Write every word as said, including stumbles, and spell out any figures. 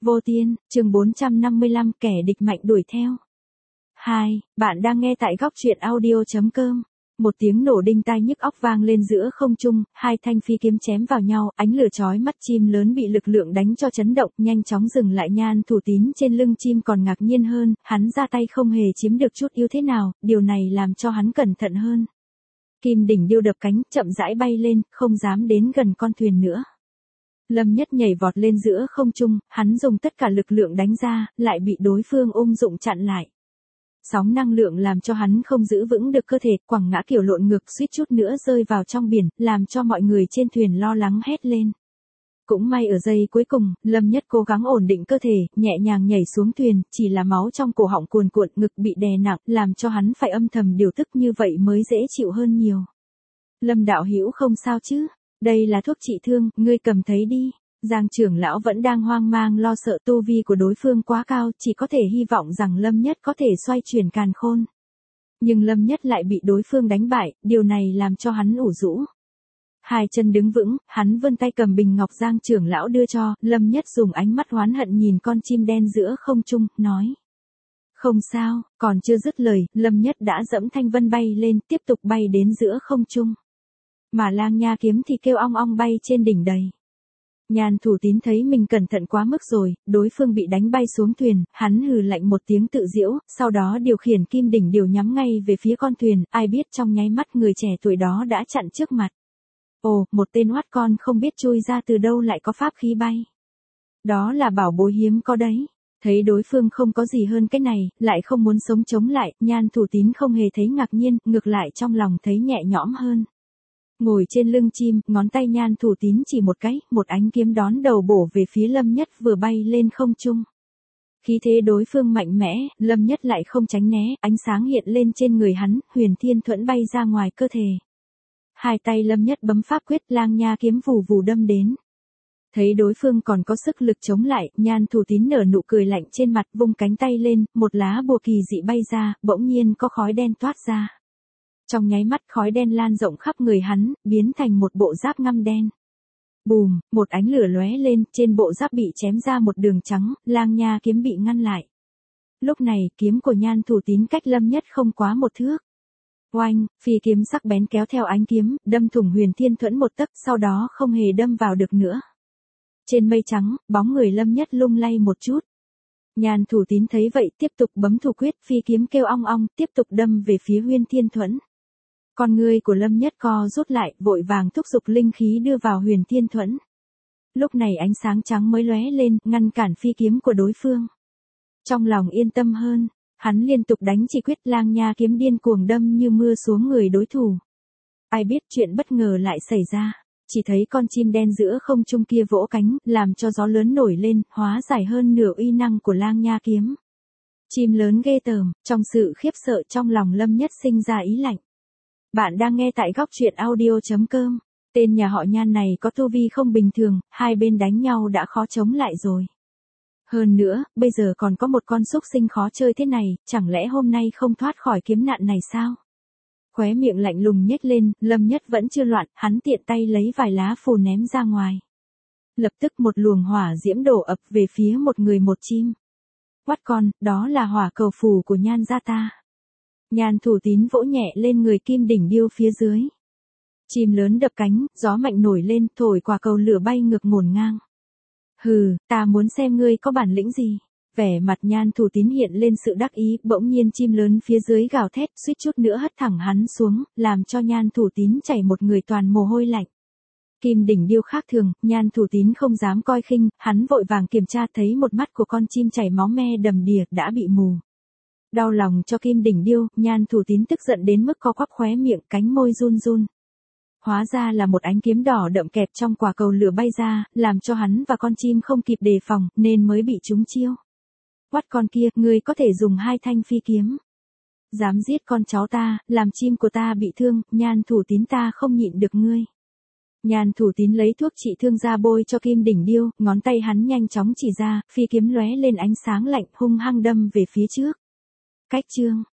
Vô Tiên, chương bốn trăm năm mươi lăm kẻ địch mạnh đuổi theo. hai. Bạn đang nghe tại góc truyện audio chấm com. Một tiếng nổ đinh tai nhức óc vang lên giữa không trung, hai thanh phi kiếm chém vào nhau, ánh lửa chói mắt. Chim lớn bị lực lượng đánh cho chấn động, nhanh chóng dừng lại. Nhan Thủ Tín trên lưng chim còn ngạc nhiên hơn, hắn ra tay không hề chiếm được chút ưu thế nào, điều này làm cho hắn cẩn thận hơn. Kim đỉnh điêu đập cánh, chậm rãi bay lên, không dám đến gần con thuyền nữa. Lâm Nhất nhảy vọt lên giữa không trung, hắn dùng tất cả lực lượng đánh ra, lại bị đối phương ung dụng chặn lại. Sóng năng lượng làm cho hắn không giữ vững được cơ thể, quẳng ngã kiểu lộn ngược, suýt chút nữa rơi vào trong biển, làm cho mọi người trên thuyền lo lắng hét lên. Cũng may ở giây cuối cùng, Lâm Nhất cố gắng ổn định cơ thể, nhẹ nhàng nhảy xuống thuyền, chỉ là máu trong cổ họng cuồn cuộn, ngực bị đè nặng, làm cho hắn phải âm thầm điều tức, như vậy mới dễ chịu hơn nhiều. Lâm đạo hữu không sao chứ? Đây là thuốc trị thương, ngươi cầm thấy đi. Giang trưởng lão vẫn đang hoang mang lo sợ, tu vi của đối phương quá cao, chỉ có thể hy vọng rằng Lâm Nhất có thể xoay chuyển càn khôn. Nhưng Lâm Nhất lại bị đối phương đánh bại, điều này làm cho hắn ủ rũ. Hai chân đứng vững, hắn vươn tay cầm bình ngọc Giang trưởng lão đưa cho, Lâm Nhất dùng ánh mắt oán hận nhìn con chim đen giữa không trung, nói. Không sao, còn chưa dứt lời, Lâm Nhất đã dẫm thanh vân bay lên, tiếp tục bay đến giữa không trung. Mà Lang Nha kiếm thì kêu ong ong bay trên đỉnh đầy. Nhan Thủ Tín thấy mình cẩn thận quá mức rồi, đối phương bị đánh bay xuống thuyền, hắn hừ lạnh một tiếng tự giễu, sau đó điều khiển kim đỉnh điều nhắm ngay về phía con thuyền, ai biết trong nháy mắt người trẻ tuổi đó đã chặn trước mặt. Ồ, một tên oát con không biết chui ra từ đâu lại có pháp khí bay. Đó là bảo bối hiếm có đấy. Thấy đối phương không có gì hơn cái này, lại không muốn sống chống lại, Nhan Thủ Tín không hề thấy ngạc nhiên, ngược lại trong lòng thấy nhẹ nhõm hơn. Ngồi trên lưng chim, ngón tay Nhan Thủ Tín chỉ một cái, một ánh kiếm đón đầu bổ về phía Lâm Nhất vừa bay lên không trung. Khí thế đối phương mạnh mẽ, Lâm Nhất lại không tránh né, ánh sáng hiện lên trên người hắn, Huyền Thiên Thuẫn bay ra ngoài cơ thể. Hai tay Lâm Nhất bấm pháp quyết, Lang Nha kiếm vù vù đâm đến. Thấy đối phương còn có sức lực chống lại, Nhan Thủ Tín nở nụ cười lạnh trên mặt, vung cánh tay lên, một lá bùa kỳ dị bay ra, bỗng nhiên có khói đen toát ra. Trong nháy mắt khói đen lan rộng khắp người hắn, biến thành một bộ giáp ngăm đen. Bùm, một ánh lửa lóe lên, trên bộ giáp bị chém ra một đường trắng, Lang Nha kiếm bị ngăn lại. Lúc này, kiếm của Nhan Thủ Tín cách Lâm Nhất không quá một thước. Oanh, phi kiếm sắc bén kéo theo ánh kiếm, đâm thủng Huyền Thiên Thuẫn một tấc, sau đó không hề đâm vào được nữa. Trên mây trắng, bóng người Lâm Nhất lung lay một chút. Nhan Thủ Tín thấy vậy, tiếp tục bấm thủ quyết, phi kiếm kêu ong ong, tiếp tục đâm về phía Huyền Thiên Thuẫn. Con người của Lâm Nhất co rút lại, vội vàng thúc giục linh khí đưa vào Huyền Thiên Thuẫn. Lúc này ánh sáng trắng mới lóe lên, ngăn cản phi kiếm của đối phương. Trong lòng yên tâm hơn, hắn liên tục đánh chỉ quyết, Lang Nha kiếm điên cuồng đâm như mưa xuống người đối thủ. Ai biết chuyện bất ngờ lại xảy ra, chỉ thấy con chim đen giữa không trung kia vỗ cánh, làm cho gió lớn nổi lên, hóa giải hơn nửa uy năng của Lang Nha kiếm. Chim lớn ghê tởm, trong sự khiếp sợ trong lòng Lâm Nhất sinh ra ý lạnh. Bạn đang nghe tại góc truyện audio chấm com. Tên nhà họ Nhan này có tu vi không bình thường, hai bên đánh nhau đã khó chống lại rồi. Hơn nữa, bây giờ còn có một con súc sinh khó chơi thế này, chẳng lẽ hôm nay không thoát khỏi kiếm nạn này sao? Khóe miệng lạnh lùng nhếch lên, Lâm Nhất vẫn chưa loạn, hắn tiện tay lấy vài lá phù ném ra ngoài. Lập tức một luồng hỏa diễm đổ ập về phía một người một chim. Quát con, đó là hỏa cầu phù của Nhan gia ta. Nhan Thủ Tín vỗ nhẹ lên người kim đỉnh điêu phía dưới. Chim lớn đập cánh, gió mạnh nổi lên, thổi quả cầu lửa bay ngược ngổn ngang. Hừ, ta muốn xem ngươi có bản lĩnh gì. Vẻ mặt Nhan Thủ Tín hiện lên sự đắc ý, bỗng nhiên chim lớn phía dưới gào thét, suýt chút nữa hất thẳng hắn xuống, làm cho Nhan Thủ Tín chảy một người toàn mồ hôi lạnh. Kim đỉnh điêu khác thường, Nhan Thủ Tín không dám coi khinh, hắn vội vàng kiểm tra, thấy một mắt của con chim chảy máu me đầm đìa, đã bị mù. Đau lòng cho kim đỉnh điêu, Nhan Thủ Tín tức giận đến mức co quắp khóe miệng, cánh môi run run. Hóa ra là một ánh kiếm đỏ đậm kẹp trong quả cầu lửa bay ra, làm cho hắn và con chim không kịp đề phòng, nên mới bị trúng chiêu. Quát con kia, ngươi có thể dùng hai thanh phi kiếm. Dám giết con cháu ta, làm chim của ta bị thương, Nhan Thủ Tín ta không nhịn được ngươi. Nhan Thủ Tín lấy thuốc trị thương ra bôi cho kim đỉnh điêu, ngón tay hắn nhanh chóng chỉ ra, phi kiếm lóe lên ánh sáng lạnh, hung hăng đâm về phía trước. Cách chương,